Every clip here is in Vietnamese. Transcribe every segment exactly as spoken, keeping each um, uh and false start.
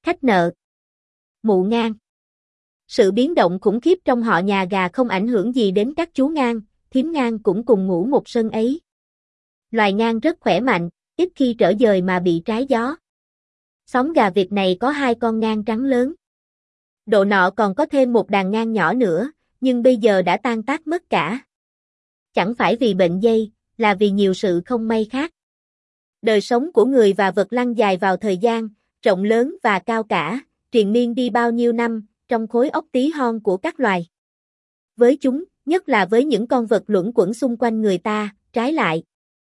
Khách nợ. Mụ Ngan. Sự biến động khủng khiếp trong họ nhà gà không ảnh hưởng gì đến các chú Ngan, thím Ngan cũng cùng ngủ một sân ấy. Loài Ngan rất khỏe mạnh, ít khi trở dời mà bị trái gió. Xóm gà Việt này có hai con Ngan trắng lớn. Độ nọ còn có thêm một đàn Ngan nhỏ nữa, nhưng bây giờ đã tan tác mất cả. Chẳng phải vì bệnh dây, là vì nhiều sự không may khác. Đời sống của người và vật lăn dài vào thời gian, rộng lớn và cao cả, triền miên đi bao nhiêu năm, trong khối óc tí hon của các loài. Với chúng, nhất là với những con vật luẩn quẩn xung quanh người ta, trái lại.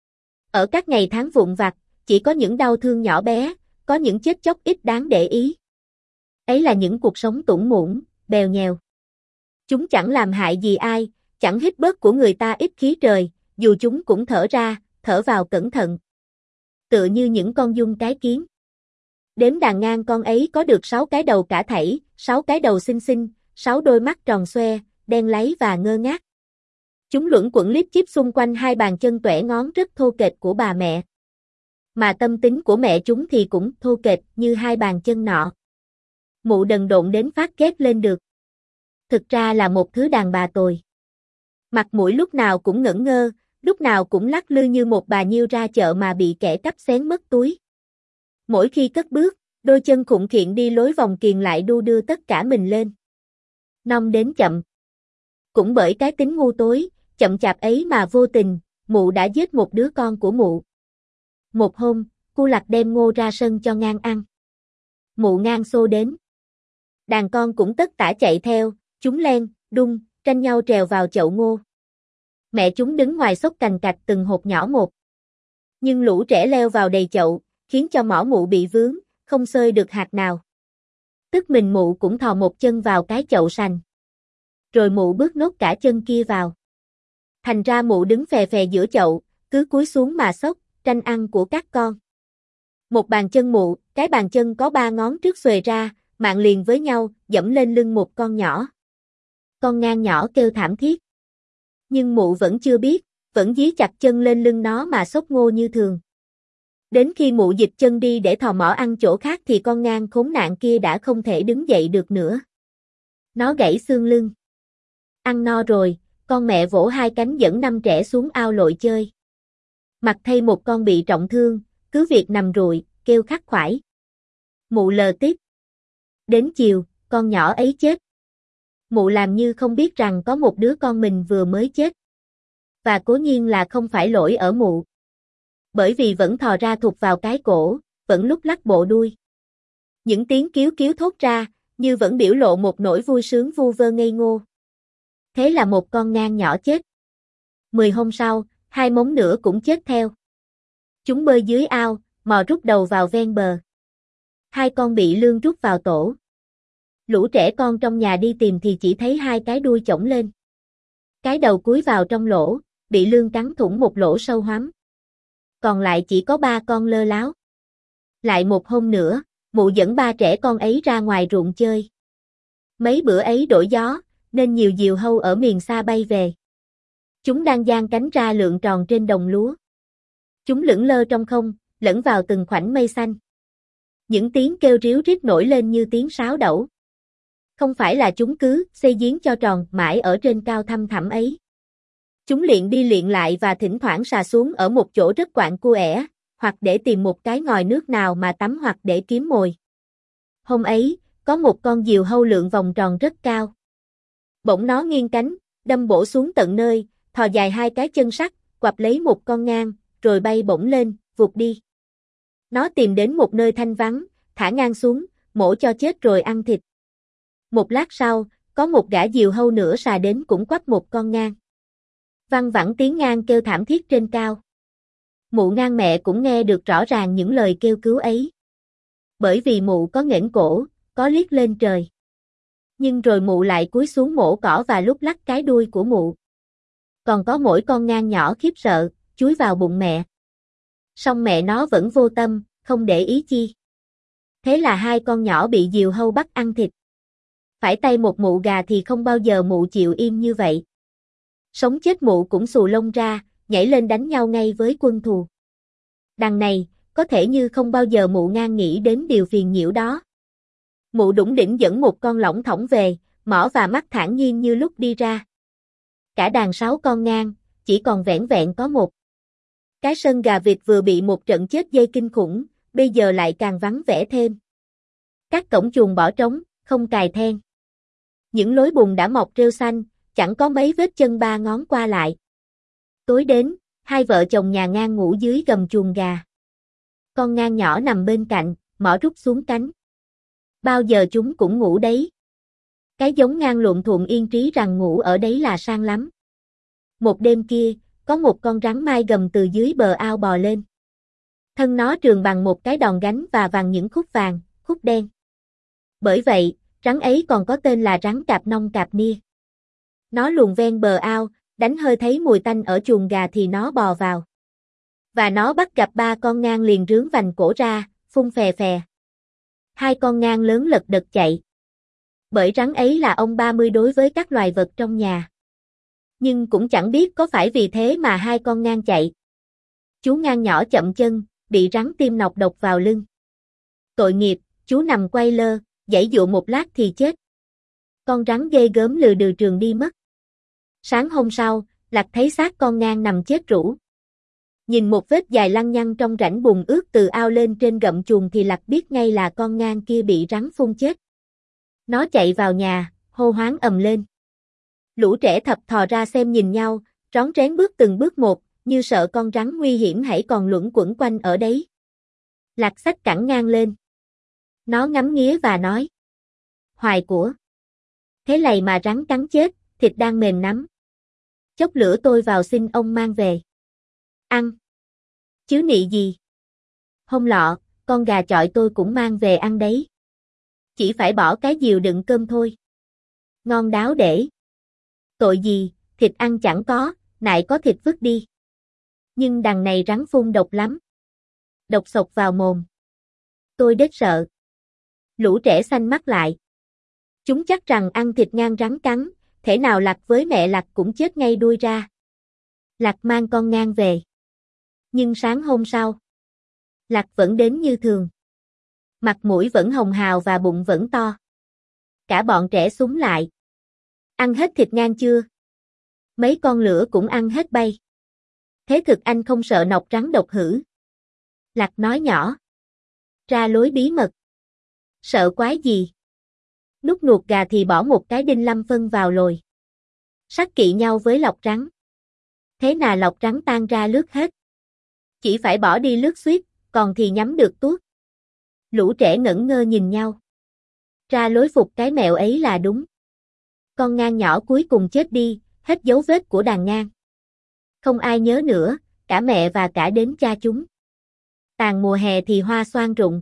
Ở các ngày tháng vụn vặt, chỉ có những đau thương nhỏ bé, có những chết chóc ít đáng để ý. Ấy là những cuộc sống tủn mủn, bèo nhèo. Chúng chẳng làm hại gì ai, chẳng hít bớt của người ta ít khí trời, dù chúng cũng thở ra, thở vào cẩn thận. Tựa như những con giun cái kiến. Đếm đàn Ngan con ấy có được sáu cái đầu cả thảy, sáu cái đầu xinh xinh, sáu đôi mắt tròn xoe, đen láy và ngơ ngác. Chúng luẩn quẩn líp chíp xung quanh hai bàn chân toẻ ngón rất thô kệch của bà mẹ. Mà tâm tính của mẹ chúng thì cũng thô kệch như hai bàn chân nọ. Mụ đần độn đến phát ghét lên được. Thực ra là một thứ đàn bà tồi. Mặt mũi lúc nào cũng ngẩn ngơ, lúc nào cũng lắc lư như một bà nhiêu ra chợ mà bị kẻ cắp xén mất túi. Mỗi khi cất bước, đôi chân khụng khiện đi lối vòng kiềng lại đu đưa tất cả mình lên. Nong đến chậm. Cũng bởi cái tính ngu tối, chậm chạp ấy mà vô tình, mụ đã giết một đứa con của mụ. Một hôm, cu lặc đem ngô ra sân cho Ngan ăn. Mụ Ngan xô đến. Đàn con cũng tất tả chạy theo, chúng len, đung, tranh nhau trèo vào chậu ngô. Mẹ chúng đứng ngoài xốc cành cạch từng hột nhỏ một. Nhưng lũ trẻ leo vào đầy chậu, khiến cho mỏ mụ bị vướng, không xơi được hạt nào. Tức mình mụ cũng thò một chân vào cái chậu sành. Rồi mụ bước nốt cả chân kia vào. Thành ra mụ đứng phè phè giữa chậu, cứ cúi xuống mà xốc, tranh ăn của các con. Một bàn chân mụ, cái bàn chân có ba ngón trước xuề ra, mạng liền với nhau, dẫm lên lưng một con nhỏ. Con Ngan nhỏ kêu thảm thiết. Nhưng mụ vẫn chưa biết, vẫn dí chặt chân lên lưng nó mà xốc ngô như thường. Đến khi mụ dịch chân đi để thò mỏ ăn chỗ khác thì con Ngan khốn nạn kia đã không thể đứng dậy được nữa. Nó gãy xương lưng. Ăn no rồi, con mẹ vỗ hai cánh dẫn năm trẻ xuống ao lội chơi. Mặc thay một con bị trọng thương, cứ việc nằm rụi, kêu khắc khoải. Mụ lờ tiếp. Đến chiều, con nhỏ ấy chết. Mụ làm như không biết rằng có một đứa con mình vừa mới chết. Và cố nhiên là không phải lỗi ở mụ. Bởi vì vẫn thò ra thụt vào cái cổ, vẫn lúc lắc bộ đuôi. Những tiếng kíu kíu thốt ra, như vẫn biểu lộ một nỗi vui sướng vu vơ ngây ngô. Thế là một con Ngan nhỏ chết. Mười hôm sau, hai mống nữa cũng chết theo. Chúng bơi dưới ao, mò rút đầu vào ven bờ. Hai con bị lương rút vào tổ. Lũ trẻ con trong nhà đi tìm thì chỉ thấy hai cái đuôi chổng lên. Cái đầu cúi vào trong lỗ, bị lương cắn thủng một lỗ sâu hoắm. Còn lại chỉ có ba con lơ láo. Lại một hôm nữa, mụ dẫn ba trẻ con ấy ra ngoài ruộng chơi. Mấy bữa ấy đổi gió, nên nhiều diều hâu ở miền xa bay về. Chúng đang giang cánh ra lượn tròn trên đồng lúa. Chúng lững lơ trong không, lẫn vào từng khoảnh mây xanh. Những tiếng kêu ríu rít nổi lên như tiếng sáo đẩu. Không phải là chúng cứ xây giếng cho tròn mãi ở trên cao thăm thẳm ấy. Chúng luyện đi luyện lại và thỉnh thoảng xà xuống ở một chỗ rất quạng cua ẻ, hoặc để tìm một cái ngòi nước nào mà tắm hoặc để kiếm mồi. Hôm ấy, có một con diều hâu lượn vòng tròn rất cao. Bỗng nó nghiêng cánh, đâm bổ xuống tận nơi, thò dài hai cái chân sắt, quặp lấy một con Ngan, rồi bay bổng lên, vụt đi. Nó tìm đến một nơi thanh vắng, thả Ngan xuống, mổ cho chết rồi ăn thịt. Một lát sau, có một gã diều hâu nữa xà đến cũng quắp một con Ngan. Văng vẳng tiếng Ngan kêu thảm thiết trên cao. Mụ Ngan mẹ cũng nghe được rõ ràng những lời kêu cứu ấy. Bởi vì mụ có nghển cổ, có liếc lên trời. Nhưng rồi mụ lại cúi xuống mổ cỏ và lúc lắc cái đuôi của mụ. Còn có mỗi con Ngan nhỏ khiếp sợ, chúi vào bụng mẹ. Song mẹ nó vẫn vô tâm, không để ý chi. Thế là hai con nhỏ bị diều hâu bắt ăn thịt. Phải tay một mụ gà thì không bao giờ mụ chịu im như vậy. Sống chết mụ cũng xù lông ra, nhảy lên đánh nhau ngay với quân thù. Đằng này, có thể như không bao giờ mụ Ngan nghĩ đến điều phiền nhiễu đó. Mụ Đủng Đỉnh dẫn một con lỏng thỏng về, mỏ và mắt thản nhiên như lúc đi ra. Cả đàn sáu con ngang, chỉ còn vẻn vẹn có một. Cái sân gà vịt vừa bị một trận chết dây kinh khủng, bây giờ lại càng vắng vẻ thêm. Các cổng chuồng bỏ trống, không cài then. Những lối bùn đã mọc rêu xanh, chẳng có mấy vết chân ba ngón qua lại. Tối đến, hai vợ chồng nhà ngang ngủ dưới gầm chuồng gà. Con ngang nhỏ nằm bên cạnh, mỏ rút xuống cánh. Bao giờ chúng cũng ngủ đấy. Cái giống ngang luộm thuộm yên trí rằng ngủ ở đấy là sang lắm. Một đêm kia, có một con rắn mai gầm từ dưới bờ ao bò lên. Thân nó trường bằng một cái đòn gánh và vàng những khúc vàng, khúc đen. Bởi vậy, rắn ấy còn có tên là rắn cạp nong cạp nia. Nó luồn ven bờ ao, đánh hơi thấy mùi tanh ở chuồng gà thì nó bò vào. Và nó bắt gặp ba con ngang liền rướn vành cổ ra, phun phè phè. Hai con ngang lớn lật đật chạy. Bởi rắn ấy là ông ba mươi đối với các loài vật trong nhà. Nhưng cũng chẳng biết có phải vì thế mà hai con ngang chạy. Chú ngang nhỏ chậm chân, bị rắn tiêm nọc độc vào lưng. Tội nghiệp, chú nằm quay lơ, giãy dụa một lát thì chết. Con rắn ghê gớm lừ đừ trường đi mất. Sáng hôm sau, Lạc thấy xác con ngang nằm chết rũ. Nhìn một vết dài lăng nhăng trong rãnh bùn ướt từ ao lên trên gậm chuồng thì Lạc biết ngay là con ngang kia bị rắn phun chết. Nó chạy vào nhà, hô hoáng ầm lên. Lũ trẻ thập thò ra xem nhìn nhau, rón rén bước từng bước một, như sợ con rắn nguy hiểm hãy còn luẩn quẩn quanh ở đấy. Lạc xách cẳng ngang lên. Nó ngắm nghía và nói. Hoài của. Thế lầy mà rắn cắn chết, thịt đang mềm nắm. Chốc lửa tôi vào xin ông mang về. Ăn. Chứ nị gì. Hôm lọ, con gà chọi tôi cũng mang về ăn đấy. Chỉ phải bỏ cái diều đựng cơm thôi. Ngon đáo để. Tội gì, thịt ăn chẳng có, nại có thịt vứt đi. Nhưng đằng này rắn phun độc lắm. Độc sộc vào mồm. Tôi đết sợ. Lũ trẻ xanh mắt lại. Chúng chắc rằng ăn thịt ngang rắn cắn, thể nào Lạc với mẹ Lạc cũng chết ngay đuôi ra. Lạc mang con ngang về. Nhưng sáng hôm sau, Lạc vẫn đến như thường. Mặt mũi vẫn hồng hào và bụng vẫn to. Cả bọn trẻ súng lại. Ăn hết thịt ngang chưa? Mấy con lửa cũng ăn hết bay. Thế thực anh không sợ nọc rắn độc hử? Lạc nói nhỏ. Ra lối bí mật. Sợ quái gì? Nút nuột gà thì bỏ một cái đinh lâm phân vào lồi. Sắc kỵ nhau với lọc rắn. Thế nào lọc rắn tan ra lướt hết. Chỉ phải bỏ đi lướt xuýt, còn thì nhắm được tuốt. Lũ trẻ ngẩn ngơ nhìn nhau. Ra lối phục cái mẹo ấy là đúng. Con ngang nhỏ cuối cùng chết đi, hết dấu vết của đàn ngang. Không ai nhớ nữa, cả mẹ và cả đến cha chúng. Tàn mùa hè thì hoa xoan rụng.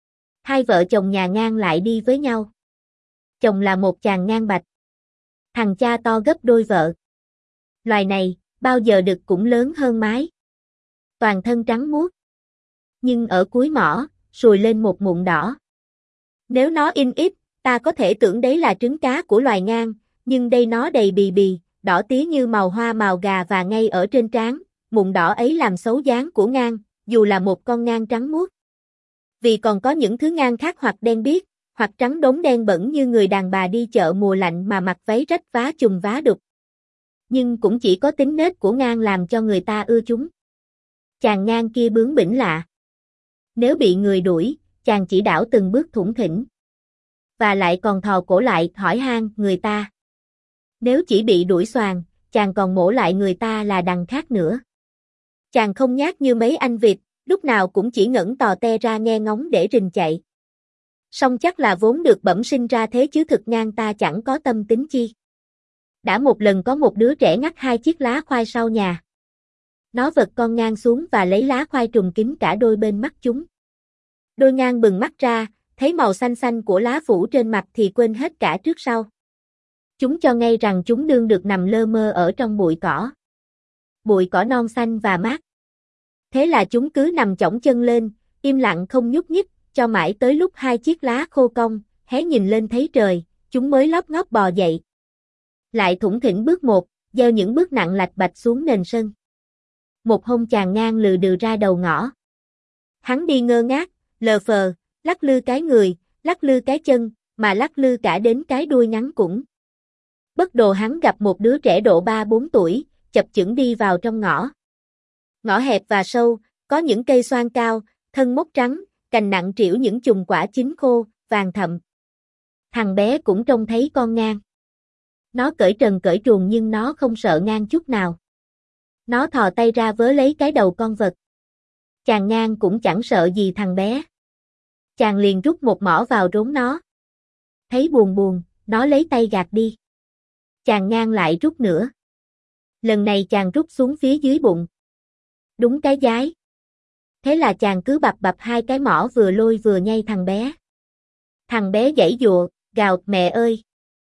Hai vợ chồng nhà ngang lại đi với nhau. Chồng là một chàng ngang bạch. Thằng cha to gấp đôi vợ. Loài này, bao giờ đực cũng lớn hơn mái. Toàn thân trắng muốt. Nhưng ở cuối mỏ, sùi lên một mụn đỏ. Nếu nó in ít, ta có thể tưởng đấy là trứng cá của loài ngang, nhưng đây nó đầy bì bì, đỏ tía như màu hoa màu gà và ngay ở trên trán, mụn đỏ ấy làm xấu dáng của ngang, dù là một con ngang trắng muốt. Vì còn có những thứ ngang khác hoặc đen biếc, hoặc trắng đốm đen bẩn như người đàn bà đi chợ mùa lạnh mà mặc váy rách vá chùm vá đục. Nhưng cũng chỉ có tính nết của ngang làm cho người ta ưa chúng. Chàng ngang kia bướng bỉnh lạ. Nếu bị người đuổi, chàng chỉ đảo từng bước thủng thỉnh. Và lại còn thò cổ lại hỏi han người ta. Nếu chỉ bị đuổi xoàng, chàng còn mổ lại người ta là đằng khác nữa. Chàng không nhát như mấy anh vịt, lúc nào cũng chỉ ngẩng tò te ra nghe ngóng để rình chạy. Song chắc là vốn được bẩm sinh ra thế chứ thực ngang ta chẳng có tâm tính chi. Đã một lần có một đứa trẻ ngắt hai chiếc lá khoai sau nhà. Nó vật con ngang xuống và lấy lá khoai trùm kín cả đôi bên mắt chúng. Đôi ngang bừng mắt ra, thấy màu xanh xanh của lá phủ trên mặt thì quên hết cả trước sau. Chúng cho ngay rằng chúng đương được nằm lơ mơ ở trong bụi cỏ. Bụi cỏ non xanh và mát. Thế là chúng cứ nằm chõng chân lên, im lặng không nhúc nhích, cho mãi tới lúc hai chiếc lá khô cong, hé nhìn lên thấy trời, chúng mới lóp ngóp bò dậy. Lại thủng thỉnh bước một, gieo những bước nặng lạch bạch xuống nền sân. Một hôm chàng ngang lừ đừ ra đầu ngõ. Hắn đi ngơ ngác, lờ phờ, lắc lư cái người, lắc lư cái chân, mà lắc lư cả đến cái đuôi ngắn cũng. Bất đồ hắn gặp một đứa trẻ độ ba bốn tuổi, chập chững đi vào trong ngõ. Ngõ hẹp và sâu, có những cây xoan cao, thân mốc trắng, cành nặng trĩu những chùm quả chín khô, vàng thậm. Thằng bé cũng trông thấy con ngang. Nó cởi trần cởi truồng nhưng nó không sợ ngang chút nào. Nó thò tay ra vớ lấy cái đầu con vật. Chàng ngang cũng chẳng sợ gì thằng bé. Chàng liền rút một mỏ vào rốn nó. Thấy buồn buồn, nó lấy tay gạt đi. Chàng ngang lại rút nữa. Lần này chàng rút xuống phía dưới bụng. Đúng cái giái. Thế là chàng cứ bập bập hai cái mỏ vừa lôi vừa nhây thằng bé. Thằng bé giãy giụa, gào mẹ ơi.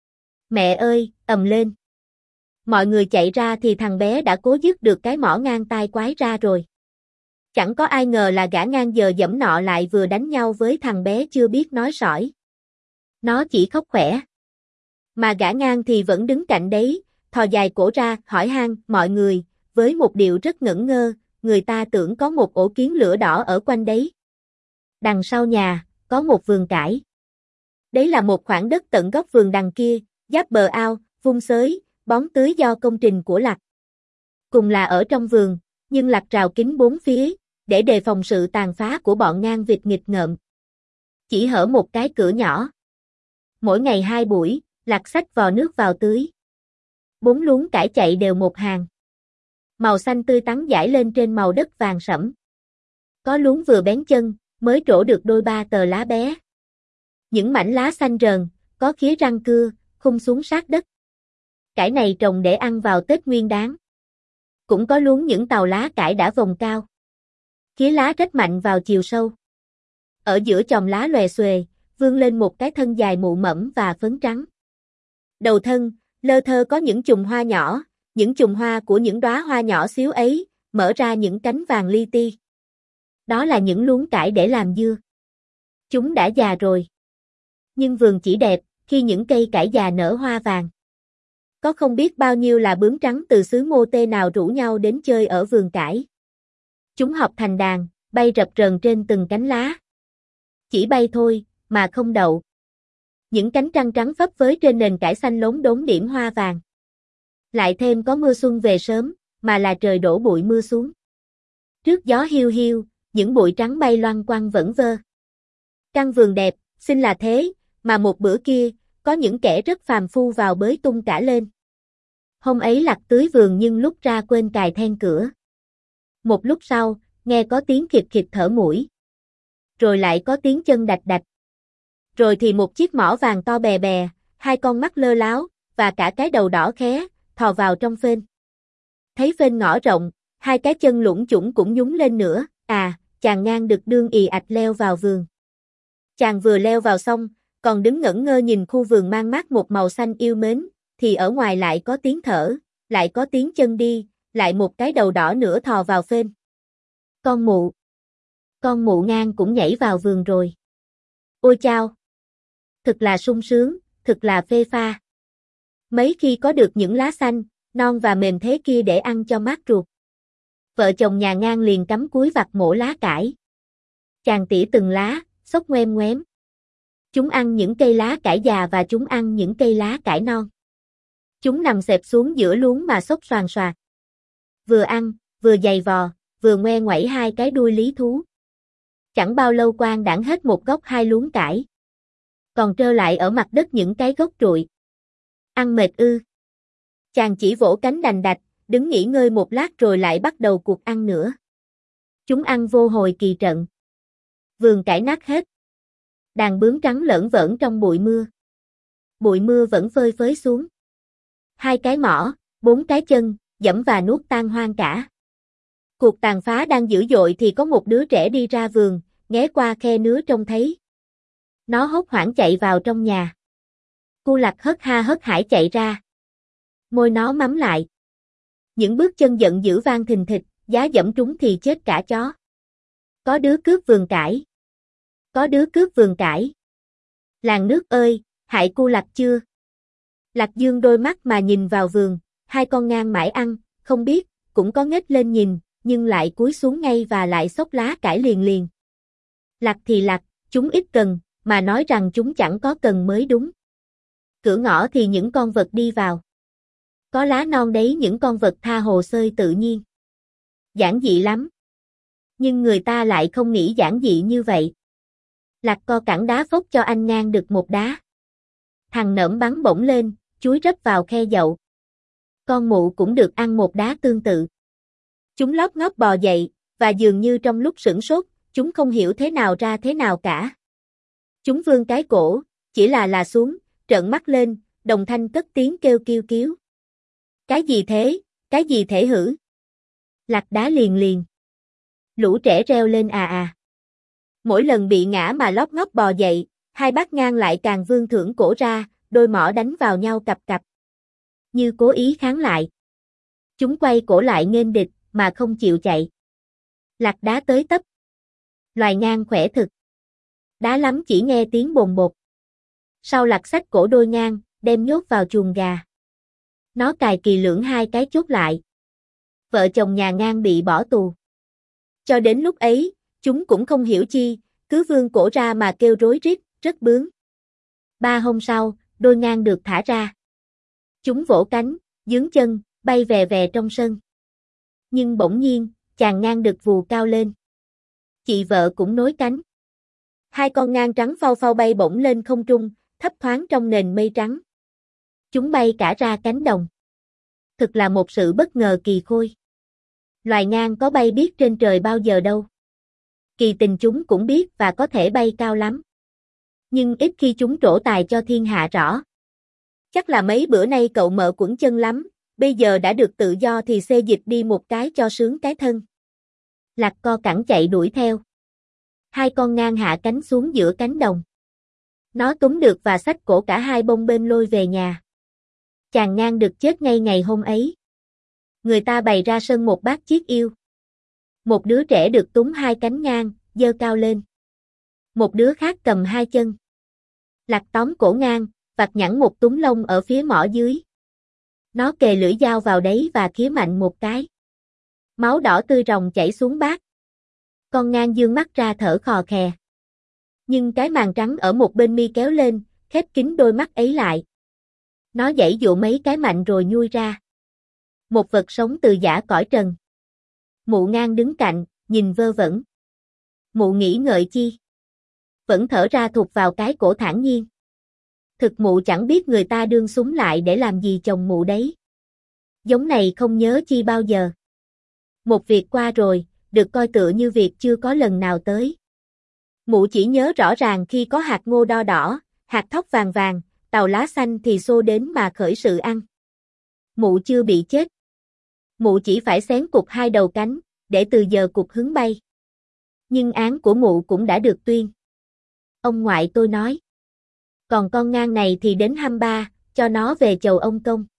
Mẹ ơi, ầm lên. Mọi người chạy ra thì thằng bé đã cố dứt được cái mỏ ngang tai quái ra rồi. Chẳng có ai ngờ là gã ngang giờ dẫm nọ lại vừa đánh nhau với thằng bé chưa biết nói sỏi. Nó chỉ khóc khỏe. Mà gã ngang thì vẫn đứng cạnh đấy, thò dài cổ ra, hỏi han mọi người, với một điệu rất ngẩn ngơ, người ta tưởng có một ổ kiến lửa đỏ ở quanh đấy. Đằng sau nhà, có một vườn cải. Đấy là một khoảng đất tận góc vườn đằng kia, giáp bờ ao, vung xới, bón tưới do công trình của Lặc. Cùng là ở trong vườn, nhưng Lặc rào kín bốn phía, để đề phòng sự tàn phá của bọn ngang vịt nghịch ngợm. Chỉ hở một cái cửa nhỏ. Mỗi ngày hai buổi, Lặc xách vò nước vào tưới. Bốn luống cải chạy đều một hàng. Màu xanh tươi tắn dải lên trên màu đất vàng sẫm. Có luống vừa bén chân, mới trổ được đôi ba tờ lá bé. Những mảnh lá xanh rờn, có khía răng cưa, khung xuống sát đất. Cải này trồng để ăn vào Tết Nguyên Đán. Cũng có luống những tàu lá cải đã vồng cao. Khía lá rách mạnh vào chiều sâu. Ở giữa chòm lá lòe xuề, vươn lên một cái thân dài mụ mẫm và phấn trắng. Đầu thân, lơ thơ có những chùm hoa nhỏ, những chùm hoa của những đóa hoa nhỏ xíu ấy, mở ra những cánh vàng li ti. Đó là những luống cải để làm dưa. Chúng đã già rồi. Nhưng vườn chỉ đẹp, khi những cây cải già nở hoa vàng. Có không biết bao nhiêu là bướm trắng từ xứ Mô Tê nào rủ nhau đến chơi ở vườn cải. Chúng họp thành đàn, bay rập rờn trên từng cánh lá. Chỉ bay thôi, mà không đậu. Những cánh trăng trắng phấp phới trên nền cải xanh lốm đốm điểm hoa vàng. Lại thêm có mưa xuân về sớm, mà là trời đổ bụi mưa xuống. Trước gió hiu hiu, những bụi trắng bay loăng quăng vẩn vơ. Căn vườn đẹp, xinh là thế, mà một bữa kia, có những kẻ rất phàm phu vào bới tung cả lên. Hôm ấy Lặc tưới vườn nhưng lúc ra quên cài then cửa. Một lúc sau, nghe có tiếng khịt khịt thở mũi. Rồi lại có tiếng chân đạch đạch. Rồi thì một chiếc mỏ vàng to bè bè, hai con mắt lơ láo, và cả cái đầu đỏ khé, thò vào trong phên. Thấy phên ngõ rộng, hai cái chân lủng chủng cũng nhúng lên nữa, à, chàng ngang được đương ì ạch leo vào vườn. Chàng vừa leo vào xong, còn đứng ngẩn ngơ nhìn khu vườn mang mát một màu xanh yêu mến, thì ở ngoài lại có tiếng thở, lại có tiếng chân đi, lại một cái đầu đỏ nữa thò vào phên. Con mụ. Con mụ ngang cũng nhảy vào vườn rồi. Ôi chao! Thực là sung sướng, thực là phê pha. Mấy khi có được những lá xanh, non và mềm thế kia để ăn cho mát ruột. Vợ chồng nhà ngang liền cắm cúi vặt mổ lá cải. Chàng tỉa từng lá, xốc ngoem ngoém. Chúng ăn những cây lá cải già và chúng ăn những cây lá cải non. Chúng nằm xẹp xuống giữa luống mà xốc xoàn xoạc. Vừa ăn, vừa giày vò, vừa ngoe ngoẩy hai cái đuôi lý thú. Chẳng bao lâu quang đãng hết một gốc hai luống cải. Còn trơ lại ở mặt đất những cái gốc trụi. Ăn mệt ư. Chàng chỉ vỗ cánh đành đạch, đứng nghỉ ngơi một lát rồi lại bắt đầu cuộc ăn nữa. Chúng ăn vô hồi kỳ trận. Vườn cải nát hết. Đàn bướm trắng lởn vởn trong bụi mưa. Bụi mưa vẫn phơi phới xuống. Hai cái mỏ, bốn cái chân, dẫm và nuốt tan hoang cả. Cuộc tàn phá đang dữ dội thì có một đứa trẻ đi ra vườn, nghé qua khe nứa trông thấy. Nó hốt hoảng chạy vào trong nhà. Cu Lặc hớt ha hớt hải chạy ra. Môi nó mắm lại. Những bước chân giận dữ vang thình thịch, giá dẫm trúng thì chết cả chó. Có đứa cướp vườn cải. Có đứa cướp vườn cải. Làng nước ơi, hại Cu Lặc chưa? Lặc dương đôi mắt mà nhìn vào vườn, hai con ngang mãi ăn, không biết, cũng có ngếch lên nhìn, nhưng lại cúi xuống ngay và lại xốc lá cải liền liền. Lặc thì lặc, chúng ít cần, mà nói rằng chúng chẳng có cần mới đúng. Cửa ngõ thì những con vật đi vào. Có lá non đấy, những con vật tha hồ sơi tự nhiên. Giản dị lắm. Nhưng người ta lại không nghĩ giản dị như vậy. Lạc co cẳng đá phốc cho anh ngang được một đá. Thằng nỡm bắn bổng lên, chúi rấp vào khe dậu. Con mụ cũng được ăn một đá tương tự. Chúng lóp ngóp bò dậy, và dường như trong lúc sửng sốt, chúng không hiểu thế nào ra thế nào cả. Chúng vươn cái cổ, chỉ là là xuống, trợn mắt lên, đồng thanh cất tiếng kêu kêu cứu. Cái gì thế, cái gì thể hử? Lạc đá liền liền. Lũ trẻ reo lên à à. Mỗi lần bị ngã mà lóp ngóp bò dậy, hai bác ngang lại càng vươn thưởng cổ ra, đôi mỏ đánh vào nhau cặp cặp. Như cố ý kháng lại. Chúng quay cổ lại nghênh địch, mà không chịu chạy. Lạc đá tới tấp. Loài ngang khỏe thực. Đá lắm chỉ nghe tiếng bồn bột. Sau Lạc xách cổ đôi ngang, đem nhốt vào chuồng gà. Nó cài kỳ lưỡng hai cái chốt lại. Vợ chồng nhà ngang bị bỏ tù. Cho đến lúc ấy, chúng cũng không hiểu chi, cứ vươn cổ ra mà kêu rối rít, rất bướng. Ba hôm sau, đôi ngang được thả ra. Chúng vỗ cánh, dướng chân, bay về về trong sân. Nhưng bỗng nhiên, chàng ngang được vù cao lên. Chị vợ cũng nối cánh. Hai con ngang trắng phau phau bay bổng lên không trung, thấp thoáng trong nền mây trắng. Chúng bay cả ra cánh đồng. Thực là một sự bất ngờ kỳ khôi. Loài ngang có bay biết trên trời bao giờ đâu. Kỳ tình chúng cũng biết và có thể bay cao lắm. Nhưng ít khi chúng trổ tài cho thiên hạ rõ. Chắc là mấy bữa nay cậu mợ quẩn chân lắm, bây giờ đã được tự do thì xê dịch đi một cái cho sướng cái thân. Lạc co cẳng chạy đuổi theo. Hai con ngang hạ cánh xuống giữa cánh đồng. Nó túm được và xách cổ cả hai bông bên lôi về nhà. Chàng ngang được chết ngay ngày hôm ấy. Người ta bày ra sân một bát chiết yêu. Một đứa trẻ được túm hai cánh ngang, giơ cao lên. Một đứa khác cầm hai chân. Lạc tóm cổ ngang, vặt nhẵn một túm lông ở phía mỏ dưới. Nó kề lưỡi dao vào đấy và khía mạnh một cái. Máu đỏ tươi ròng chảy xuống bát. Con ngang dương mắt ra thở khò khè. Nhưng cái màn trắng ở một bên mi kéo lên, khép kín đôi mắt ấy lại. Nó giãy dụa mấy cái mạnh rồi nhui ra. Một vật sống từ giã cõi trần. Mụ ngang đứng cạnh, nhìn vơ vẩn. Mụ nghĩ ngợi chi. Vẫn thở ra thụt vào cái cổ thản nhiên. Thực mụ chẳng biết người ta đương súng lại để làm gì chồng mụ đấy. Giống này không nhớ chi bao giờ. Một việc qua rồi, được coi tựa như việc chưa có lần nào tới. Mụ chỉ nhớ rõ ràng khi có hạt ngô đo đỏ, hạt thóc vàng vàng, tàu lá xanh thì xô đến mà khởi sự ăn. Mụ chưa bị chết. Mụ chỉ phải xén cục hai đầu cánh, để từ giờ cục hứng bay. Nhưng án của mụ cũng đã được tuyên. Ông ngoại tôi nói. Còn con ngang này thì đến hăm ba, cho nó về chầu ông công.